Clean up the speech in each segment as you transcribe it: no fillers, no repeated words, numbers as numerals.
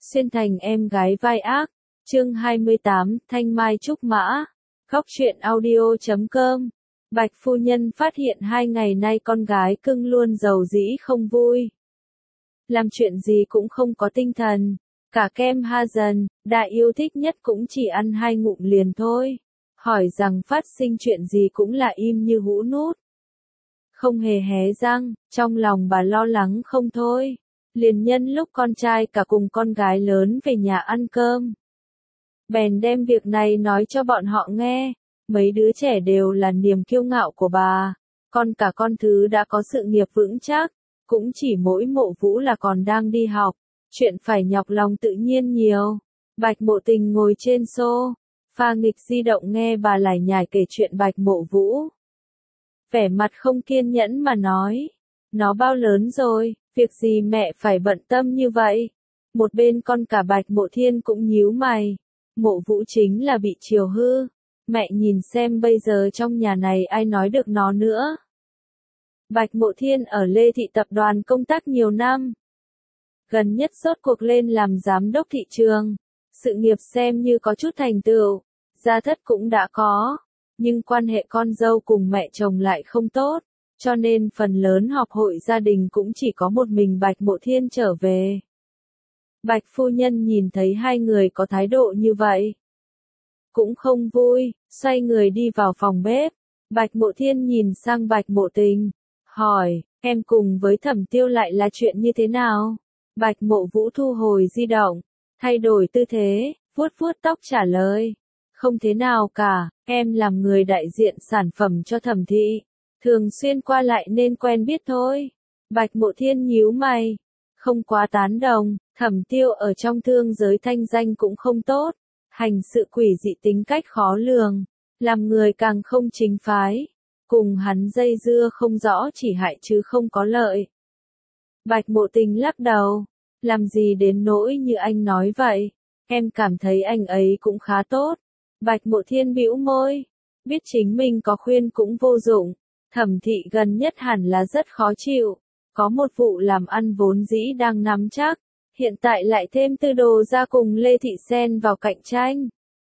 Xuyên thành em gái vai ác. Chương 28, Thanh Mai Trúc Mã. Góc truyện audio.com. Bạch phu nhân phát hiện 2 ngày nay con gái cưng luôn giàu dĩ không vui. Làm chuyện gì cũng không có tinh thần. Cả kem ha dần, đại yêu thích nhất cũng chỉ ăn 2 ngụm liền thôi. Hỏi rằng phát sinh chuyện gì cũng là im như hũ nút. Không hề hé răng, trong lòng bà lo lắng không thôi. Liền nhân lúc con trai cả cùng con gái lớn về nhà ăn cơm. Bèn đem việc này nói cho bọn họ nghe. Mấy đứa trẻ đều là niềm kiêu ngạo của bà. Con cả con thứ đã có sự nghiệp vững chắc. Cũng chỉ mỗi Mộ Vũ là còn đang đi học. Chuyện phải nhọc lòng tự nhiên nhiều. Bạch Mộ Tình ngồi trên sofa nghịch di động nghe bà lải nhải kể chuyện Bạch Mộ Vũ. Vẻ mặt không kiên nhẫn mà nói. Nó bao lớn rồi, việc gì mẹ phải bận tâm như vậy? Một bên con cả Bạch Mộ Thiên cũng nhíu mày. Mộ Vũ chính là bị chiều hư. Mẹ nhìn xem bây giờ trong nhà này ai nói được nó nữa. Bạch Mộ Thiên ở Lê Thị Tập đoàn công tác nhiều năm. Gần nhất rốt cuộc lên làm giám đốc thị trường. Sự nghiệp xem như có chút thành tựu. Gia thất cũng đã có. Nhưng quan hệ con dâu cùng mẹ chồng lại không tốt. Cho nên phần lớn họp hội gia đình cũng chỉ có một mình Bạch Mộ Thiên trở về. Bạch phu nhân nhìn thấy hai người có thái độ như vậy. Cũng không vui, xoay người đi vào phòng bếp. Bạch Mộ Thiên nhìn sang Bạch Mộ Tình. Hỏi, em cùng với Thẩm Tiêu lại là chuyện như thế nào? Bạch Mộ Vũ thu hồi di động. Thay đổi tư thế, vuốt vuốt tóc trả lời. Không thế nào cả, em làm người đại diện sản phẩm cho Thẩm thị. Thường xuyên qua lại nên quen biết thôi. Bạch Mộ Thiên nhíu mày. Không quá tán đồng, Thẩm Tiêu ở trong thương giới thanh danh cũng không tốt. Hành sự quỷ dị tính cách khó lường. Làm người càng không chính phái. Cùng hắn dây dưa không rõ chỉ hại chứ không có lợi. Bạch Mộ Tình lắc đầu. Làm gì đến nỗi như anh nói vậy. Em cảm thấy anh ấy cũng khá tốt. Bạch Mộ Thiên bĩu môi. Biết chính mình có khuyên cũng vô dụng. Thẩm thị gần nhất hẳn là rất khó chịu. Có một vụ làm ăn vốn dĩ đang nắm chắc. Hiện tại lại thêm Tư Đồ ra cùng Lê Thị xen vào cạnh tranh.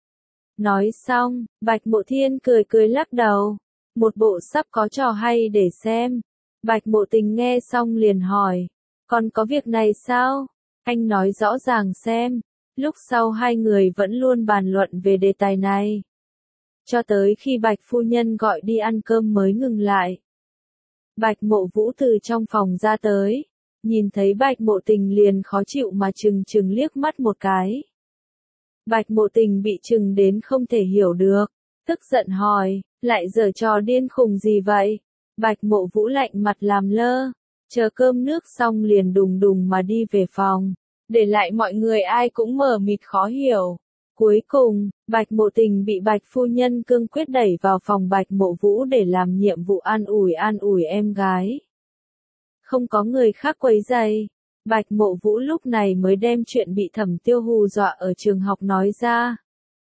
Nói xong, Bạch Mộ Thiên cười cười lắc đầu. Một bộ sắp có trò hay để xem. Bạch Mộ Tình nghe xong liền hỏi. Còn có việc này sao? Anh nói rõ ràng xem. Lúc sau hai người vẫn luôn bàn luận về đề tài này. Cho tới khi Bạch phu nhân gọi đi ăn cơm mới ngừng lại. Bạch Mộ Vũ từ trong phòng ra tới. Nhìn thấy Bạch Mộ Tình liền khó chịu mà chừng liếc mắt một cái. Bạch Mộ Tình bị chừng đến không thể hiểu được. Tức giận hỏi, lại giở trò điên khùng gì vậy? Bạch Mộ Vũ lạnh mặt làm lơ. Chờ cơm nước xong liền đùng đùng mà đi về phòng. Để lại mọi người ai cũng mờ mịt khó hiểu. Cuối cùng, Bạch Mộ Tình bị Bạch phu nhân cương quyết đẩy vào phòng Bạch Mộ Vũ để làm nhiệm vụ an ủi em gái. Không có người khác quấy rầy. Bạch Mộ Vũ lúc này mới đem chuyện bị Thẩm Tiêu hù dọa ở trường học nói ra.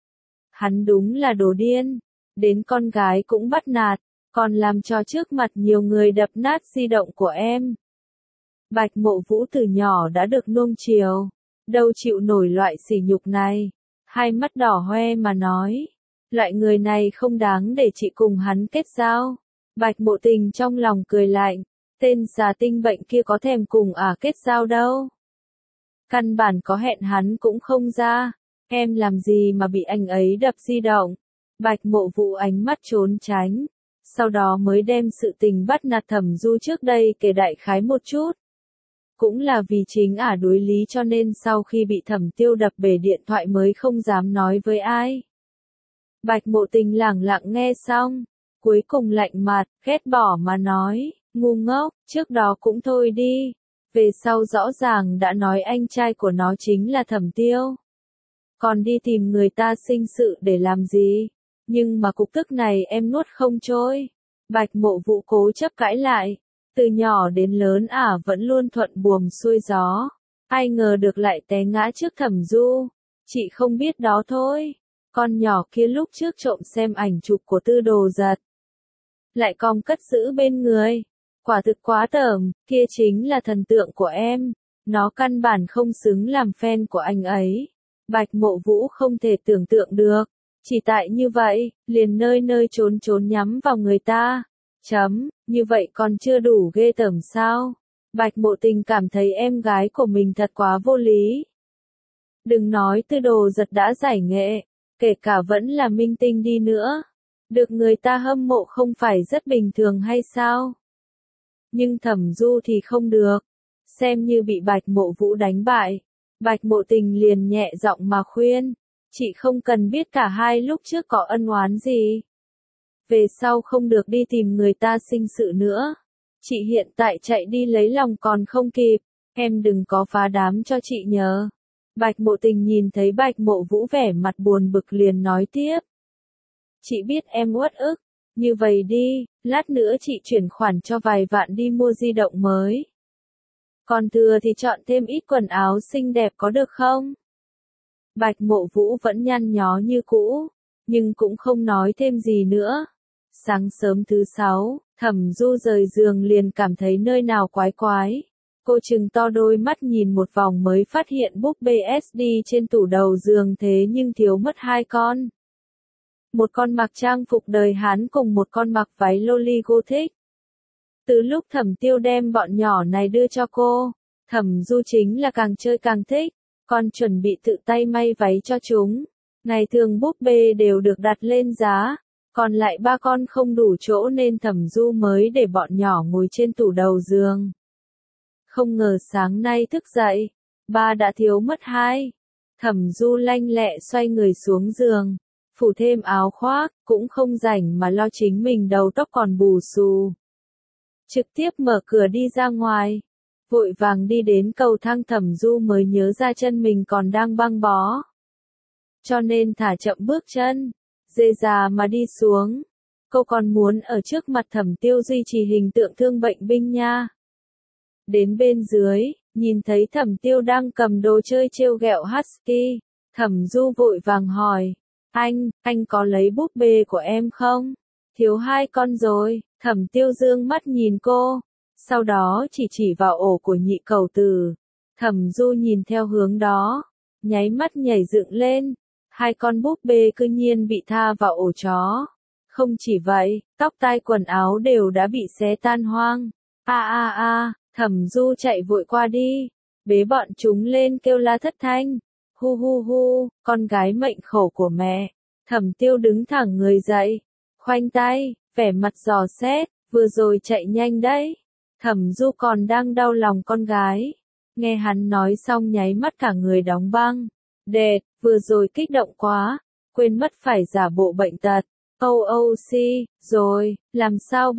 Hắn đúng là đồ điên. Đến con gái cũng bắt nạt. Còn làm cho trước mặt nhiều người đập nát di động của em. Bạch Mộ Vũ từ nhỏ đã được nuông chiều. Đâu chịu nổi loại sỉ nhục này. Hai mắt đỏ hoe mà nói. Loại người này không đáng để chị cùng hắn kết giao. Bạch Mộ Tình trong lòng cười lạnh. Tên xà tinh bệnh kia có thèm cùng kết giao đâu. Căn bản có hẹn hắn cũng không ra. Em làm gì mà bị anh ấy đập di động. Bạch Mộ Vũ ánh mắt trốn tránh. Sau đó mới đem sự tình bắt nạt Thẩm Du trước đây kể đại khái một chút. Cũng là vì chính đối lý cho nên sau khi bị Thẩm Tiêu đập bể điện thoại mới không dám nói với ai. Bạch Mộ Tình lẳng lặng nghe xong. Cuối cùng lạnh mặt, ghét bỏ mà nói. Ngu ngốc, trước đó cũng thôi đi. Về sau rõ ràng đã nói anh trai của nó chính là Thẩm Tiêu. Còn đi tìm người ta sinh sự để làm gì? Nhưng mà cục tức này em nuốt không trôi. Bạch Mộ Vũ cố chấp cãi lại. Từ nhỏ đến lớn vẫn luôn thuận buồm xuôi gió. Ai ngờ được lại té ngã trước Thẩm Du. Chị không biết đó thôi. Con nhỏ kia lúc trước trộm xem ảnh chụp của Tư Đồ giật. Lại còn cất giữ bên người. Quả thực quá tởm, kia chính là thần tượng của em. Nó căn bản không xứng làm fan của anh ấy. Bạch Mộ Vũ không thể tưởng tượng được. Chỉ tại như vậy, liền nơi nơi trốn trốn nhắm vào người ta. Như vậy còn chưa đủ ghê tởm sao? Bạch Mộ Tình cảm thấy em gái của mình thật quá vô lý. Đừng nói Tư Đồ Giật đã giải nghệ, kể cả vẫn là minh tinh đi nữa. Được người ta hâm mộ không phải rất bình thường hay sao? Nhưng Thẩm Du thì không được. Xem như bị Bạch Mộ Vũ đánh bại. Bạch Mộ Tình liền nhẹ giọng mà khuyên. Chị không cần biết cả hai lúc trước có ân oán gì. Về sau không được đi tìm người ta sinh sự nữa. Chị hiện tại chạy đi lấy lòng còn không kịp. Em đừng có phá đám cho chị nhớ. Bạch Mộ Tình nhìn thấy Bạch Mộ Vũ vẻ mặt buồn bực liền nói tiếp. Chị biết em uất ức. Như vậy đi, lát nữa chị chuyển khoản cho vài vạn đi mua di động mới. Còn thừa thì chọn thêm ít quần áo xinh đẹp có được không? Bạch Mộ Vũ vẫn nhăn nhó như cũ, nhưng cũng không nói thêm gì nữa. Sáng sớm thứ 6, Thẩm Du rời giường liền cảm thấy nơi nào quái quái. Cô trừng to đôi mắt nhìn một vòng mới phát hiện búp bê SD trên tủ đầu giường thế nhưng thiếu mất hai con. Một con mặc trang phục đời Hán cùng một con mặc váy loli gothic. Từ lúc Thẩm Tiêu đem bọn nhỏ này đưa cho cô, Thẩm Du chính là càng chơi càng thích, còn chuẩn bị tự tay may váy cho chúng. Ngày thường búp bê đều được đặt lên giá, còn lại ba con không đủ chỗ nên Thẩm Du mới để bọn nhỏ ngồi trên tủ đầu giường. Không ngờ sáng nay thức dậy, ba đã thiếu mất hai. Thẩm Du lanh lẹ xoay người xuống giường, phủ thêm áo khoác, cũng không rảnh mà lo chính mình đầu tóc còn bù xù. Trực tiếp mở cửa đi ra ngoài, vội vàng đi đến cầu thang. Thẩm Du mới nhớ ra chân mình còn đang băng bó. Cho nên thả chậm bước chân, dề dà mà đi xuống. Cô còn muốn ở trước mặt Thẩm Tiêu duy trì hình tượng thương bệnh binh nha. Đến bên dưới, nhìn thấy Thẩm Tiêu đang cầm đồ chơi trêu ghẹo Husky. Thẩm Du vội vàng hỏi, anh có lấy búp bê của em không? Thiếu hai con rồi. Thẩm Tiêu dương mắt nhìn cô, sau đó chỉ vào ổ của nhị cẩu tử. Thẩm Du nhìn theo hướng đó, nháy mắt nhảy dựng lên. Hai con búp bê cư nhiên bị tha vào ổ chó. Không chỉ vậy, tóc tai quần áo đều đã bị xé tan hoang. Thẩm Du chạy vội qua đi, bế bọn chúng lên kêu la thất thanh. Hu hu hu, con gái mệnh khổ của mẹ. Thẩm Tiêu đứng thẳng người dậy, khoanh tay, vẻ mặt dò xét, vừa rồi chạy nhanh đấy. Thẩm Du còn đang đau lòng con gái. Nghe hắn nói xong nháy mắt cả người đóng băng. Đệt, vừa rồi kích động quá, quên mất phải giả bộ bệnh tật. OOC, rồi, làm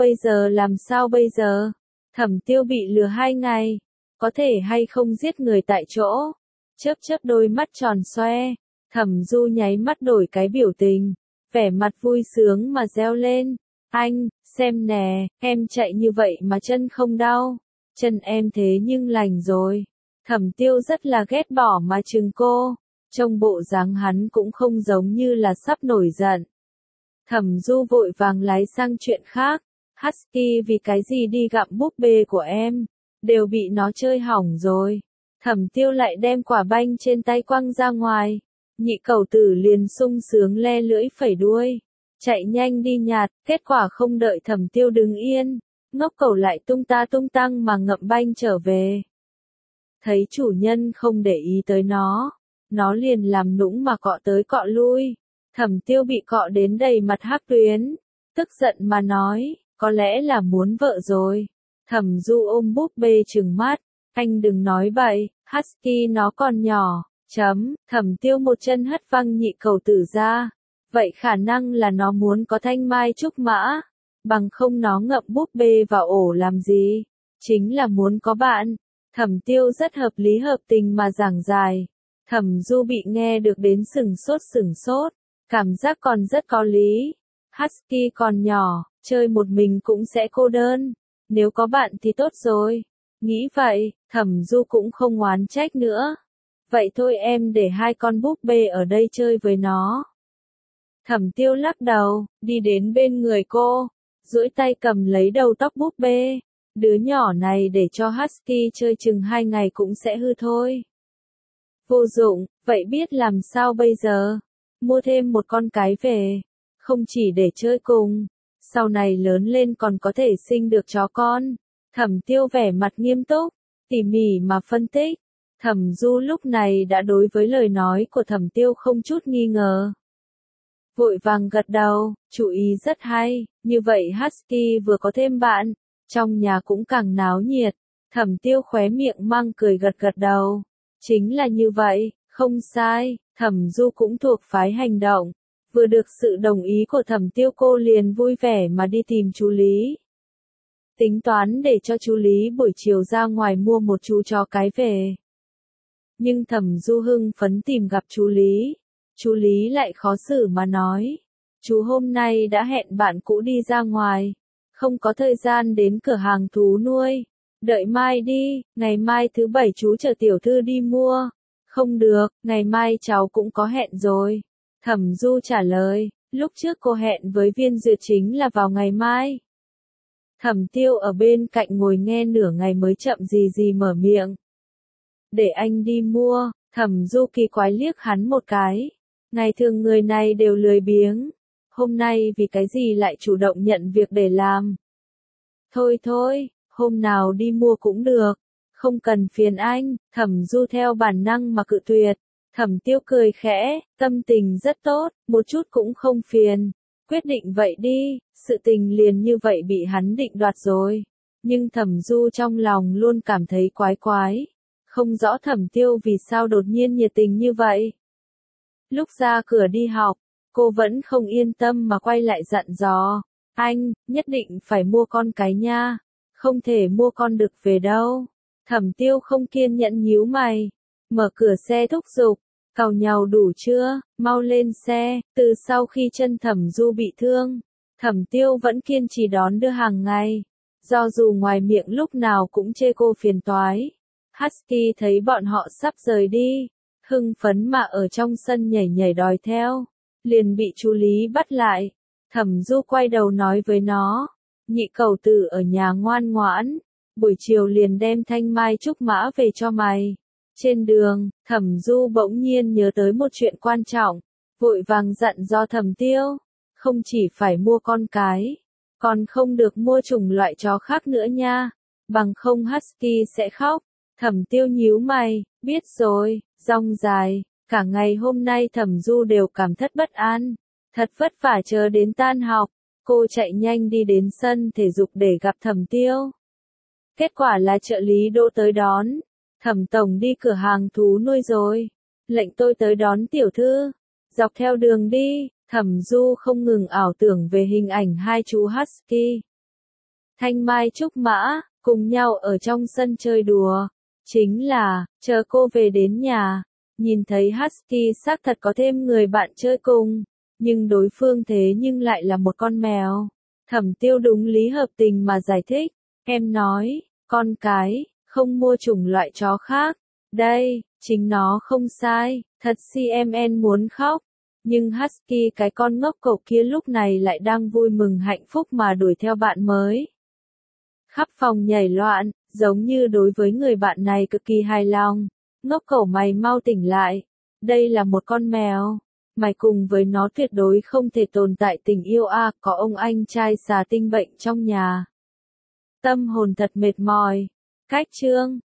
sao bây giờ? Thẩm Tiêu bị lừa 2 ngày, có thể hay không giết người tại chỗ? Chớp chớp đôi mắt tròn xoe, Thẩm Du nháy mắt đổi cái biểu tình, vẻ mặt vui sướng mà reo lên. Anh, xem nè, em chạy như vậy mà chân không đau. Chân em thế nhưng lành rồi. Thẩm Tiêu rất là ghét bỏ mà trừng cô. Trông bộ dáng hắn cũng không giống như là sắp nổi giận. Thẩm Du vội vàng lái sang chuyện khác. Husky vì cái gì đi gặm búp bê của em, đều bị nó chơi hỏng rồi. Thẩm Tiêu lại đem quả banh trên tay quăng ra ngoài. Nhị cẩu tử liền sung sướng le lưỡi phẩy đuôi, chạy nhanh đi nhặt. Kết quả không đợi Thẩm Tiêu đứng yên, ngốc cẩu lại tung ta tung tăng mà ngậm banh trở về. Thấy chủ nhân không để ý tới nó liền làm nũng mà cọ tới cọ lui. Thẩm Tiêu bị cọ đến đầy mặt hắc tuyến, tức giận mà nói, có lẽ là muốn vợ rồi. Thẩm Du ôm búp bê trừng mắt, anh đừng nói bậy, Husky nó còn nhỏ. Thẩm Tiêu một chân hất văng nhị cẩu tử ra. Vậy khả năng là nó muốn có thanh mai trúc mã, bằng không nó ngậm búp bê vào ổ làm gì? Chính là muốn có bạn. Thẩm Tiêu rất hợp lý hợp tình mà giảng giải. Thẩm Du bị nghe được đến sừng sốt, cảm giác còn rất có lý. Husky còn nhỏ, chơi một mình cũng sẽ cô đơn, nếu có bạn thì tốt rồi. Nghĩ vậy, Thẩm Du cũng không oán trách nữa. Vậy thôi em để hai con búp bê ở đây chơi với nó. Thẩm Tiêu lắc đầu, đi đến bên người cô, duỗi tay cầm lấy đầu tóc búp bê. Đứa nhỏ này để cho Husky chơi chừng 2 ngày cũng sẽ hư thôi. Vô dụng, vậy biết làm sao bây giờ? Mua thêm một con cái về, không chỉ để chơi cùng, sau này lớn lên còn có thể sinh được chó con. Thẩm Tiêu vẻ mặt nghiêm túc, tỉ mỉ mà phân tích. Thẩm Du lúc này đã đối với lời nói của Thẩm Tiêu không chút nghi ngờ. Vội vàng gật đầu, chú ý rất hay, như vậy Husky vừa có thêm bạn, trong nhà cũng càng náo nhiệt. Thẩm Tiêu khóe miệng mang cười gật gật đầu. Chính là như vậy, không sai, Thẩm Du cũng thuộc phái hành động. Vừa được sự đồng ý của Thẩm Tiêu cô liền vui vẻ mà đi tìm chú Lý. Tính toán để cho chú Lý buổi chiều ra ngoài mua một chú chó cái về. Nhưng Thẩm Du hưng phấn tìm gặp chú Lý. Chú Lý lại khó xử mà nói. Chú hôm nay đã hẹn bạn cũ đi ra ngoài. Không có thời gian đến cửa hàng thú nuôi. Đợi mai đi, ngày mai thứ 7 chú chờ tiểu thư đi mua. Không được, ngày mai cháu cũng có hẹn rồi. Thẩm Du trả lời, lúc trước cô hẹn với Viên Duyệt chính là vào ngày mai. Thẩm Tiêu ở bên cạnh ngồi nghe nửa ngày mới chậm gì gì mở miệng. Để anh đi mua, Thẩm Du kỳ quái liếc hắn một cái. Ngày thường người này đều lười biếng. Hôm nay vì cái gì lại chủ động nhận việc để làm. Thôi thôi, hôm nào đi mua cũng được. Không cần phiền anh, Thẩm Du theo bản năng mà cự tuyệt. Thẩm Tiêu cười khẽ, tâm tình rất tốt, một chút cũng không phiền. Quyết định vậy đi, sự tình liền như vậy bị hắn định đoạt rồi. Nhưng Thẩm Du trong lòng luôn cảm thấy quái quái. Không rõ Thẩm Tiêu vì sao đột nhiên nhiệt tình như vậy. Lúc ra cửa đi học, cô vẫn không yên tâm mà quay lại dặn dò. Anh, nhất định phải mua con cái nha. Không thể mua con đực về đâu. Thẩm Tiêu không kiên nhẫn nhíu mày. Mở cửa xe thúc giục. Càu nhàu đủ chưa, mau lên xe. Từ sau khi chân Thẩm Du bị thương, Thẩm Tiêu vẫn kiên trì đón đưa hàng ngày. Do dù ngoài miệng lúc nào cũng chê cô phiền toái. Husky thấy bọn họ sắp rời đi. Hưng phấn mà ở trong sân nhảy nhảy đòi theo. Liền bị chú Lý bắt lại. Thẩm Du quay đầu nói với nó. Nhị cẩu tử ở nhà ngoan ngoãn. Buổi chiều liền đem thanh mai trúc mã về cho mày. Trên đường, Thẩm Du bỗng nhiên nhớ tới một chuyện quan trọng. Vội vàng dặn do Thẩm Tiêu. Không chỉ phải mua con cái. Còn không được mua chủng loại chó khác nữa nha. Bằng không Husky sẽ khóc. Thẩm Tiêu nhíu mày. Biết rồi, rong dài. Cả ngày hôm nay Thẩm Du đều cảm thất bất an. Thật vất vả chờ đến tan học. Cô chạy nhanh đi đến sân thể dục để gặp Thẩm Tiêu. Kết quả là trợ lý Đỗ tới đón. Thẩm tổng đi cửa hàng thú nuôi rồi. Lệnh tôi tới đón tiểu thư. Dọc theo đường đi, Thẩm Du không ngừng ảo tưởng về hình ảnh hai chú Husky. Thanh Mai Trúc Mã, cùng nhau ở trong sân chơi đùa. Chính là, chờ cô về đến nhà. Nhìn thấy Husky xác thật có thêm người bạn chơi cùng. Nhưng đối phương thế nhưng lại là một con mèo. Thẩm Tiêu đúng lý hợp tình mà giải thích. Em nói, con cái, không mua chủng loại chó khác. Đây, chính nó không sai, thật si em muốn khóc. Nhưng Husky cái con ngốc cậu kia lúc này lại đang vui mừng hạnh phúc mà đuổi theo bạn mới. Khắp phòng nhảy loạn, giống như đối với người bạn này cực kỳ hài lòng. Ngốc cậu mày mau tỉnh lại. Đây là một con mèo. Mày cùng với nó tuyệt đối không thể tồn tại tình yêu a, có ông anh trai xà tinh bệnh trong nhà. Tâm hồn thật mệt mỏi. Cách chương